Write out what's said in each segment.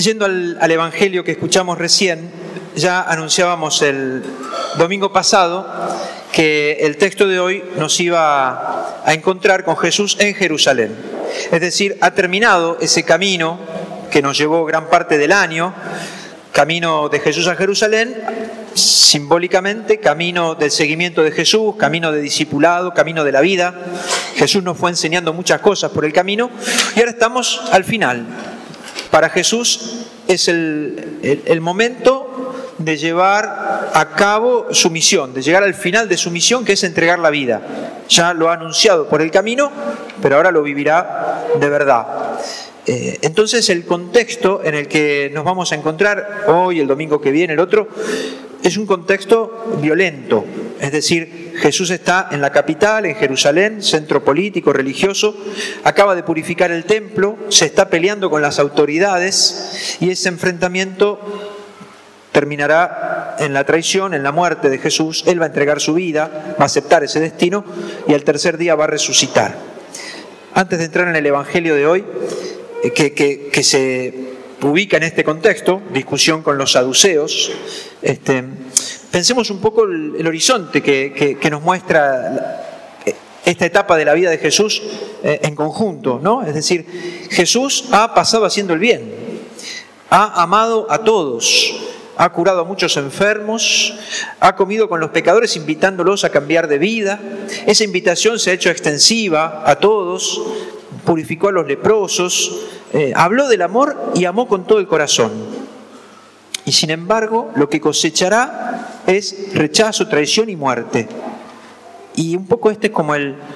Yendo al Evangelio que escuchamos recién, ya anunciábamos el domingo pasado que el texto de hoy nos iba a encontrar con Jesús en Jerusalén. Es decir, ha terminado ese camino que nos llevó gran parte del año, camino de Jesús a Jerusalén, simbólicamente camino del seguimiento de Jesús, camino de discipulado, camino de la vida. Jesús nos fue enseñando muchas cosas por el camino y ahora estamos al final. Para Jesús es el momento de llevar a cabo su misión, de llegar al final de su misión, que es entregar la vida. Ya lo ha anunciado por el camino, pero ahora lo vivirá de verdad. Entonces el contexto en el que nos vamos a encontrar hoy, el domingo que viene, el otro, es un contexto violento. Es decir, Jesús está en la capital, en Jerusalén, centro político, religioso, acaba de purificar el templo, se está peleando con las autoridades y ese enfrentamiento terminará en la traición, en la muerte de Jesús. Él va a entregar su vida, va a aceptar ese destino y al tercer día va a resucitar. Antes de entrar en el Evangelio de hoy, que se ubica en este contexto, discusión con los saduceos, pensemos un poco el horizonte que nos muestra esta etapa de la vida de Jesús en conjunto, ¿no? Es decir, Jesús ha pasado haciendo el bien, ha amado a todos, ha curado a muchos enfermos, ha comido con los pecadores invitándolos a cambiar de vida. Esa invitación se ha hecho extensiva a todos, purificó a los leprosos, habló del amor y amó con todo el corazón. Y sin embargo, lo que cosechará es rechazo, traición y muerte. Y un poco es como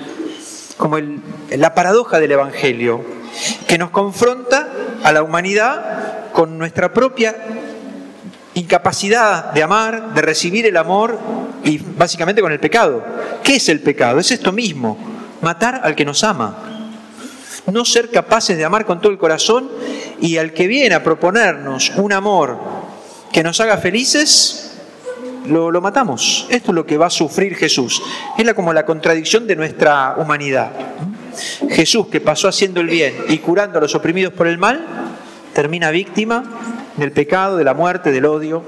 la paradoja del Evangelio, que nos confronta a la humanidad con nuestra propia incapacidad de amar, de recibir el amor y básicamente con el pecado. ¿Qué es el pecado? Es esto mismo, matar al que nos ama. No ser capaces de amar con todo el corazón, y al que viene a proponernos un amor que nos haga felices, lo matamos. Esto es lo que va a sufrir Jesús. Es como la contradicción de nuestra humanidad. Jesús, que pasó haciendo el bien y curando a los oprimidos por el mal, termina víctima del pecado, de la muerte, del odio.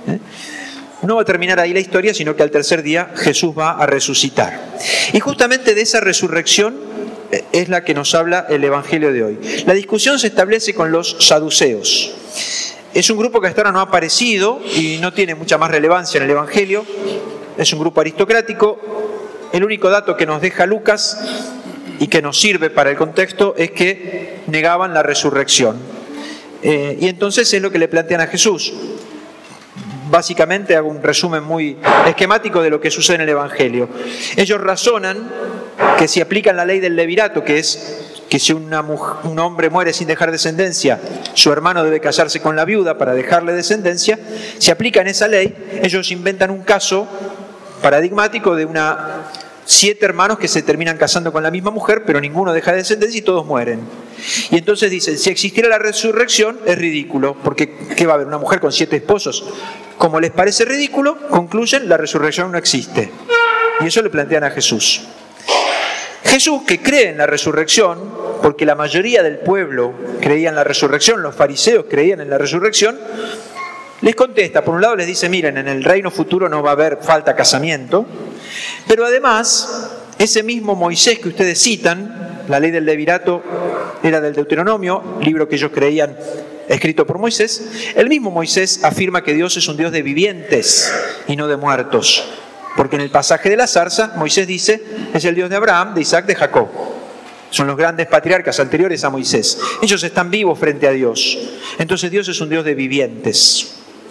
No va a terminar ahí la historia, sino que al tercer día Jesús va a resucitar. Y justamente de esa resurrección es la que nos habla el Evangelio de hoy. La discusión se establece con los saduceos. Es un grupo que hasta ahora no ha aparecido y no tiene mucha más relevancia en el Evangelio. Es un grupo aristocrático. El único dato que nos deja Lucas y que nos sirve para el contexto es que negaban la resurrección. Y entonces es lo que le plantean a Jesús. Básicamente hago un resumen muy esquemático de lo que sucede en el Evangelio. Ellos razonan que si aplican la ley del levirato, que es que si un hombre muere sin dejar descendencia, su hermano debe casarse con la viuda para dejarle descendencia, si aplican esa ley, ellos inventan un caso paradigmático de 7 hermanos que se terminan casando con la misma mujer, pero ninguno deja descendencia y todos mueren. Y entonces dicen, si existiera la resurrección es ridículo, porque ¿qué va a haber? ¿Una mujer con 7 esposos? Como les parece ridículo, concluyen, la resurrección no existe. Y eso le plantean a Jesús. Jesús, que cree en la resurrección, porque la mayoría del pueblo creía en la resurrección, los fariseos creían en la resurrección, les contesta. Por un lado les dice, miren, en el reino futuro no va a haber falta casamiento, pero además, ese mismo Moisés que ustedes citan, la ley del levirato era del Deuteronomio, libro que ellos creían escrito por Moisés, el mismo Moisés afirma que Dios es un Dios de vivientes y no de muertos. Porque en el pasaje de la zarza, Moisés dice, es el Dios de Abraham, de Isaac, de Jacob. Son los grandes patriarcas anteriores a Moisés. Ellos están vivos frente a Dios. Entonces Dios es un Dios de vivientes.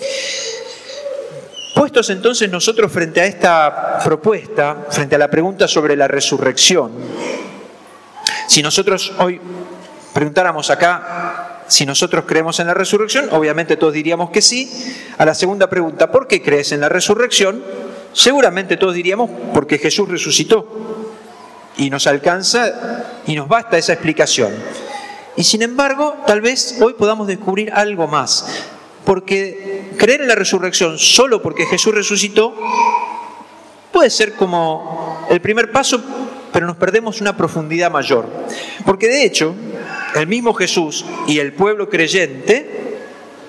Puestos entonces nosotros frente a esta propuesta, frente a la pregunta sobre la resurrección, si nosotros hoy preguntáramos acá si nosotros creemos en la resurrección, obviamente todos diríamos que sí. A la segunda pregunta, ¿por qué crees en la resurrección? Seguramente todos diríamos porque Jesús resucitó. Y nos alcanza y nos basta esa explicación. Y sin embargo, tal vez hoy podamos descubrir algo más. Porque creer en la resurrección solo porque Jesús resucitó puede ser como el primer paso, pero nos perdemos una profundidad mayor. Porque de hecho, el mismo Jesús y el pueblo creyente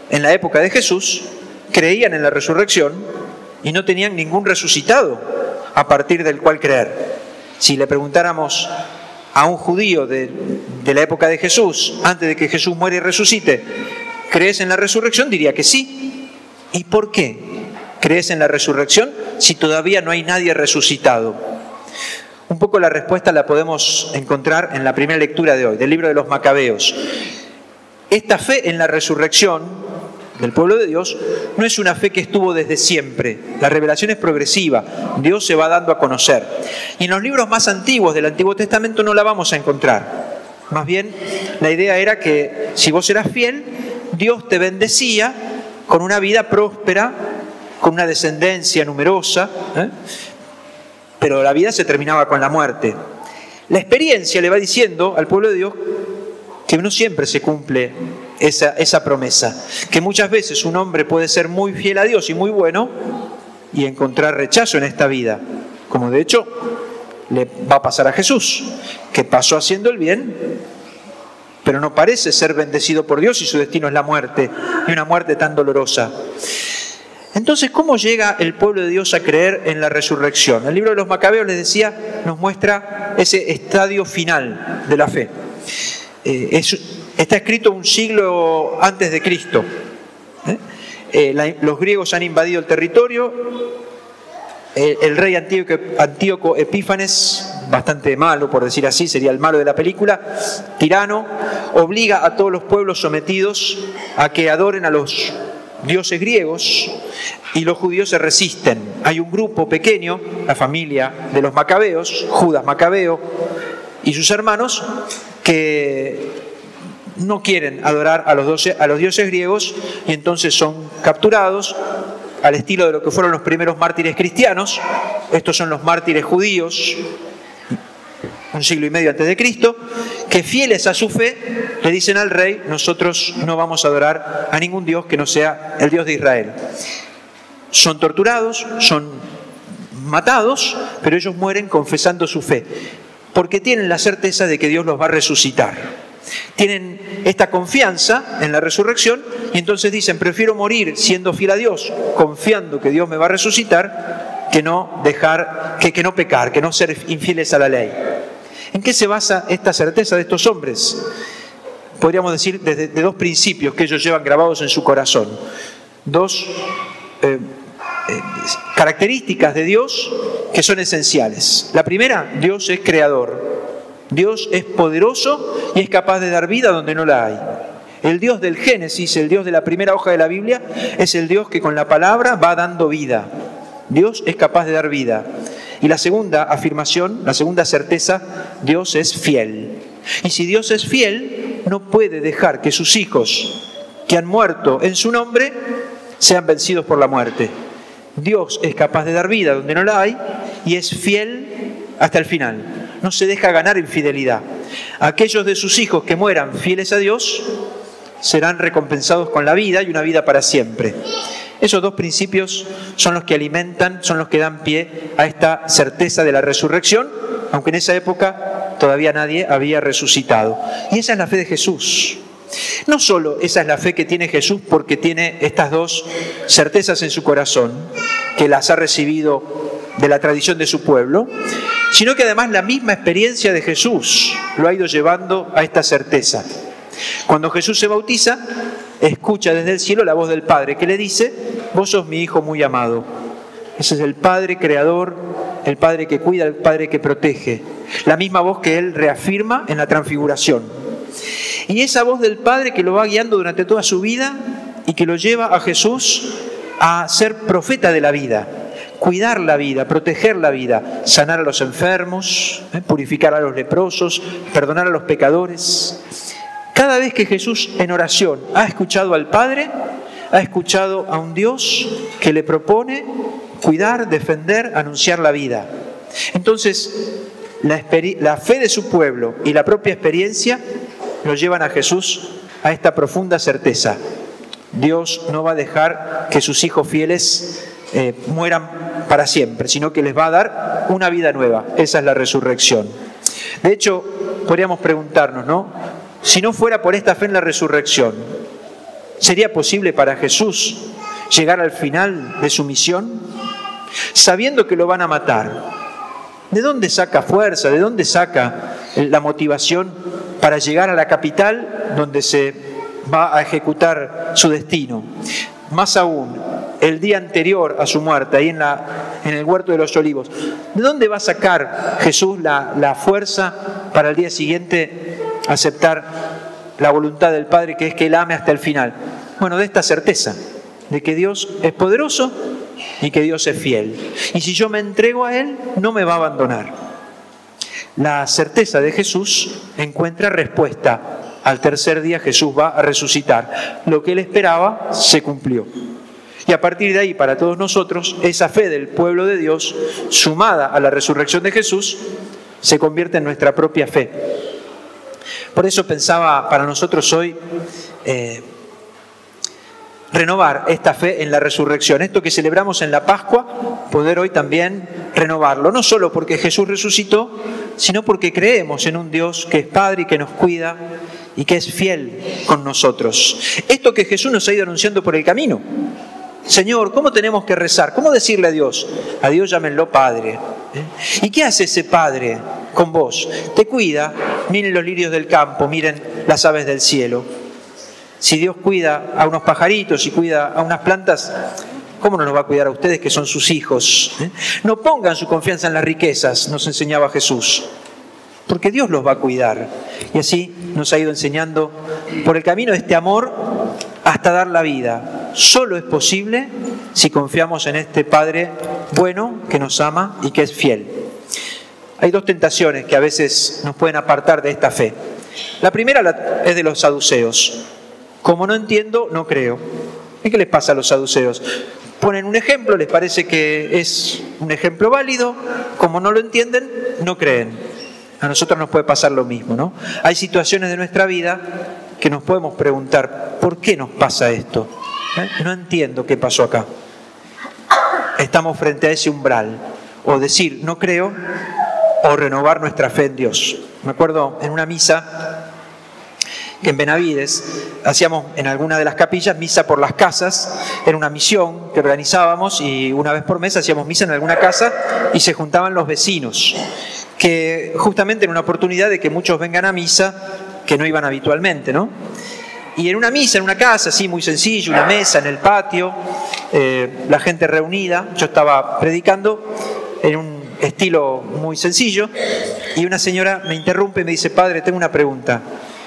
en la época de Jesús creían en la resurrección y no tenían ningún resucitado a partir del cual creer. Si le preguntáramos a un judío de la época de Jesús, antes de que Jesús muera y resucite, ¿crees en la resurrección? Diría que sí. ¿Y por qué crees en la resurrección si todavía no hay nadie resucitado? Un poco la respuesta la podemos encontrar en la primera lectura de hoy, del libro de los Macabeos. Esta fe en la resurrección del pueblo de Dios no es una fe que estuvo desde siempre. La revelación es progresiva, Dios se va dando a conocer. Y en los libros más antiguos del Antiguo Testamento no la vamos a encontrar. Más bien, la idea era que si vos eras fiel, Dios te bendecía con una vida próspera, con una descendencia numerosa, pero la vida se terminaba con la muerte. La experiencia le va diciendo al pueblo de Dios que no siempre se cumple esa promesa, que muchas veces un hombre puede ser muy fiel a Dios y muy bueno y encontrar rechazo en esta vida, como de hecho le va a pasar a Jesús, que pasó haciendo el bien, pero no parece ser bendecido por Dios y su destino es la muerte, y una muerte tan dolorosa. Entonces, ¿cómo llega el pueblo de Dios a creer en la resurrección? El libro de los Macabeos, les decía, nos muestra ese estadio final de la fe. Está escrito un siglo antes de Cristo. Los griegos han invadido el territorio. El rey Antíoco Epífanes, bastante malo por decir así, sería el malo de la película, tirano, obliga a todos los pueblos sometidos a que adoren a los dioses griegos y los judíos se resisten. Hay un grupo pequeño, la familia de los Macabeos, Judas Macabeo y sus hermanos, que no quieren adorar a los dioses griegos y entonces son capturados al estilo de lo que fueron los primeros mártires cristianos. Estos son los mártires judíos, un siglo y medio antes de Cristo, que fieles a su fe le dicen al rey: nosotros no vamos a adorar a ningún dios que no sea el Dios de Israel. Son torturados, son matados, pero ellos mueren confesando su fe, porque tienen la certeza de que Dios los va a resucitar. Tienen esta confianza en la resurrección y entonces dicen: prefiero morir siendo fiel a Dios, confiando que Dios me va a resucitar, que no pecar, que no ser infieles a la ley. ¿En qué se basa esta certeza de estos hombres? Podríamos decir de dos principios que ellos llevan grabados en su corazón. Dos características de Dios que son esenciales. La primera: Dios es creador. Dios es poderoso y es capaz de dar vida donde no la hay. El Dios del Génesis, el Dios de la primera hoja de la Biblia, es el Dios que con la palabra va dando vida. Dios es capaz de dar vida. Y la segunda afirmación, la segunda certeza: Dios es fiel. Y si Dios es fiel, no puede dejar que sus hijos que han muerto en su nombre sean vencidos por la muerte. Dios es capaz de dar vida donde no la hay y es fiel hasta el final. No se deja ganar en fidelidad. Aquellos de sus hijos que mueran fieles a Dios serán recompensados con la vida y una vida para siempre. Esos dos principios son los que alimentan, son los que dan pie a esta certeza de la resurrección, aunque en esa época todavía nadie había resucitado. Y esa es la fe de Jesús. No solo esa es la fe que tiene Jesús porque tiene estas dos certezas en su corazón, que las ha recibido de la tradición de su pueblo, sino que además la misma experiencia de Jesús lo ha ido llevando a esta certeza. Cuando Jesús se bautiza, escucha desde el cielo la voz del Padre que le dice: vos sos mi Hijo muy amado. Ese es el Padre creador, el Padre que cuida, el Padre que protege. La misma voz que Él reafirma en la transfiguración. Y esa voz del Padre que lo va guiando durante toda su vida y que lo lleva a Jesús a ser profeta de la vida, cuidar la vida, proteger la vida, sanar a los enfermos, purificar a los leprosos, perdonar a los pecadores. Cada vez que Jesús en oración ha escuchado al Padre, ha escuchado a un Dios que le propone cuidar, defender, anunciar la vida. Entonces, la fe de su pueblo y la propia experiencia lo llevan a Jesús a esta profunda certeza. Dios no va a dejar que sus hijos fieles mueran para siempre, sino que les va a dar una vida nueva. Esa es la resurrección. De hecho, podríamos preguntarnos, ¿no? Si no fuera por esta fe en la resurrección, ¿Sería posible para Jesús llegar al final de su misión sabiendo que lo van a matar? ¿De dónde saca fuerza? ¿De dónde saca la motivación para llegar a la capital donde se va a ejecutar su destino? Más aún, el día anterior a su muerte, ahí en el huerto de los olivos, ¿de dónde va a sacar Jesús la fuerza para el día siguiente aceptar la voluntad del Padre, que es que Él ame hasta el final? Bueno, de esta certeza, de que Dios es poderoso y que Dios es fiel. Y si yo me entrego a Él, no me va a abandonar. La certeza de Jesús encuentra respuesta. Al tercer día Jesús va a resucitar. Lo que Él esperaba se cumplió. Y a partir de ahí, para todos nosotros, esa fe del pueblo de Dios, sumada a la resurrección de Jesús, se convierte en nuestra propia fe. Por eso pensaba para nosotros hoy renovar esta fe en la resurrección. Esto que celebramos en la Pascua, poder hoy también renovarlo. No solo porque Jesús resucitó, sino porque creemos en un Dios que es Padre y que nos cuida y que es fiel con nosotros. Esto que Jesús nos ha ido anunciando por el camino. Señor, ¿cómo tenemos que rezar? ¿Cómo decirle a Dios? A Dios llámenlo Padre. ¿Y qué hace ese Padre con vos? Te cuida. Miren los lirios del campo, miren las aves del cielo. Si Dios cuida a unos pajaritos y cuida a unas plantas, ¿cómo no nos va a cuidar a ustedes que son sus hijos? No pongan su confianza en las riquezas, nos enseñaba Jesús, porque Dios los va a cuidar. Y así nos ha ido enseñando por el camino de este amor hasta dar la vida. Solo es posible si confiamos en este Padre bueno que nos ama y que es fiel. Hay dos tentaciones que a veces nos pueden apartar de esta fe. La primera es de los saduceos. Como no entiendo, no creo. ¿Y qué les pasa a los saduceos? Ponen un ejemplo, les parece que es un ejemplo válido, como no lo entienden, no creen. A nosotros nos puede pasar lo mismo, ¿no? Hay situaciones de nuestra vida que nos podemos preguntar, ¿por qué nos pasa esto? No entiendo qué pasó acá. Estamos frente a ese umbral, o decir no creo, o renovar nuestra fe en Dios. Me acuerdo en una misa que en Benavides hacíamos en alguna de las capillas misa por las casas, era una misión que organizábamos y una vez por mes hacíamos misa en alguna casa y se juntaban los vecinos, que justamente era una oportunidad de que muchos vengan a misa que no iban habitualmente, ¿no? Y en una misa, en una casa, así muy sencillo, una mesa en el patio, la gente reunida, yo estaba predicando en un estilo muy sencillo y una señora me interrumpe y me dice, padre, tengo una pregunta.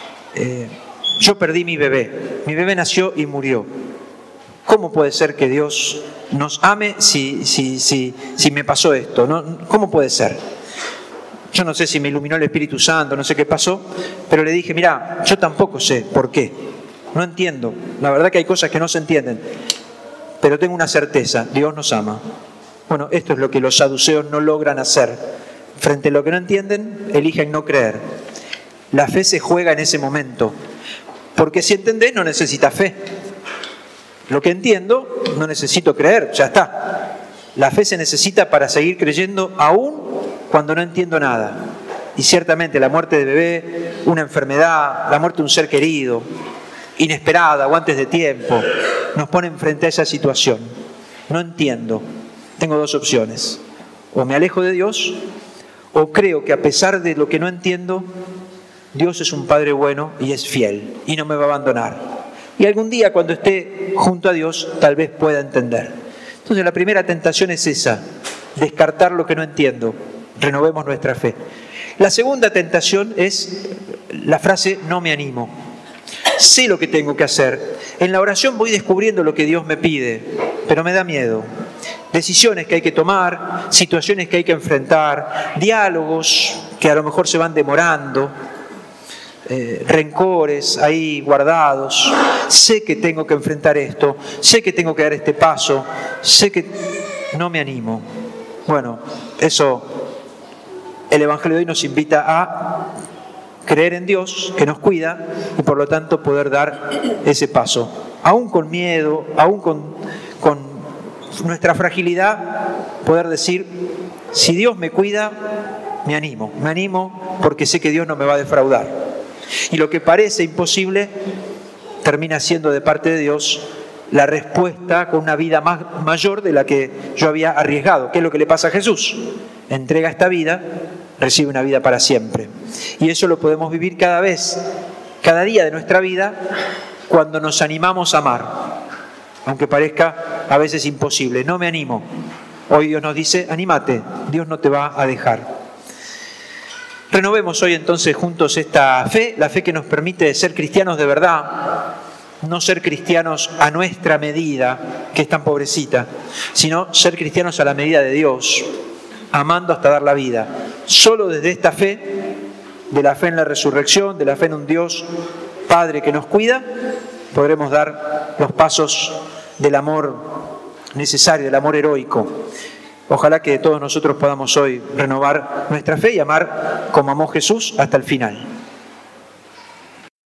Yo perdí mi bebé nació y murió. ¿Cómo puede ser que Dios nos ame si me pasó esto? ¿No? ¿Cómo puede ser? Yo no sé si me iluminó el Espíritu Santo, no sé qué pasó, pero le dije, mirá, yo tampoco sé por qué, no entiendo, la verdad que hay cosas que no se entienden, pero tengo una certeza, Dios nos ama. Bueno, esto es lo que los saduceos no logran hacer. Frente a lo que no entienden, eligen no creer. La fe se juega en ese momento, porque si entendés no necesitas fe. Lo que entiendo no necesito creer, ya está. La fe se necesita para seguir creyendo aún cuando no entiendo nada. Y ciertamente la muerte de bebé, una enfermedad, la muerte de un ser querido, inesperada o antes de tiempo, nos ponen frente a esa situación. No entiendo. Tengo dos opciones. O me alejo de Dios, o creo que a pesar de lo que no entiendo, Dios es un Padre bueno y es fiel y no me va a abandonar. Y algún día cuando esté junto a Dios tal vez pueda entender. Entonces la primera tentación es esa, descartar lo que no entiendo, renovemos nuestra fe. La segunda tentación es la frase no me animo. Sé lo que tengo que hacer. En la oración voy descubriendo lo que Dios me pide, pero me da miedo. Decisiones que hay que tomar, situaciones que hay que enfrentar, diálogos que a lo mejor se van demorando, rencores ahí guardados. Sé que tengo que enfrentar esto, sé que tengo que dar este paso, sé que no me animo. Bueno, eso el Evangelio de hoy nos invita a creer en Dios, que nos cuida, y por lo tanto poder dar ese paso. Aún con miedo, aún con nuestra fragilidad, poder decir, si Dios me cuida, me animo porque sé que Dios no me va a defraudar. Y lo que parece imposible termina siendo de parte de Dios la respuesta con una vida mayor de la que yo había arriesgado. ¿Qué es lo que le pasa a Jesús? Entrega esta vida, recibe una vida para siempre. Y eso lo podemos vivir cada vez, cada día de nuestra vida, cuando nos animamos a amar, aunque parezca a veces imposible. No me animo. Hoy Dios nos dice, anímate, Dios no te va a dejar. Renovemos hoy entonces juntos esta fe, la fe que nos permite ser cristianos de verdad, no ser cristianos a nuestra medida, que es tan pobrecita, sino ser cristianos a la medida de Dios, amando hasta dar la vida. Solo desde esta fe, de la fe en la resurrección, de la fe en un Dios Padre que nos cuida, podremos dar los pasos del amor necesario, del amor heroico. Ojalá que todos nosotros podamos hoy renovar nuestra fe y amar como amó Jesús hasta el final.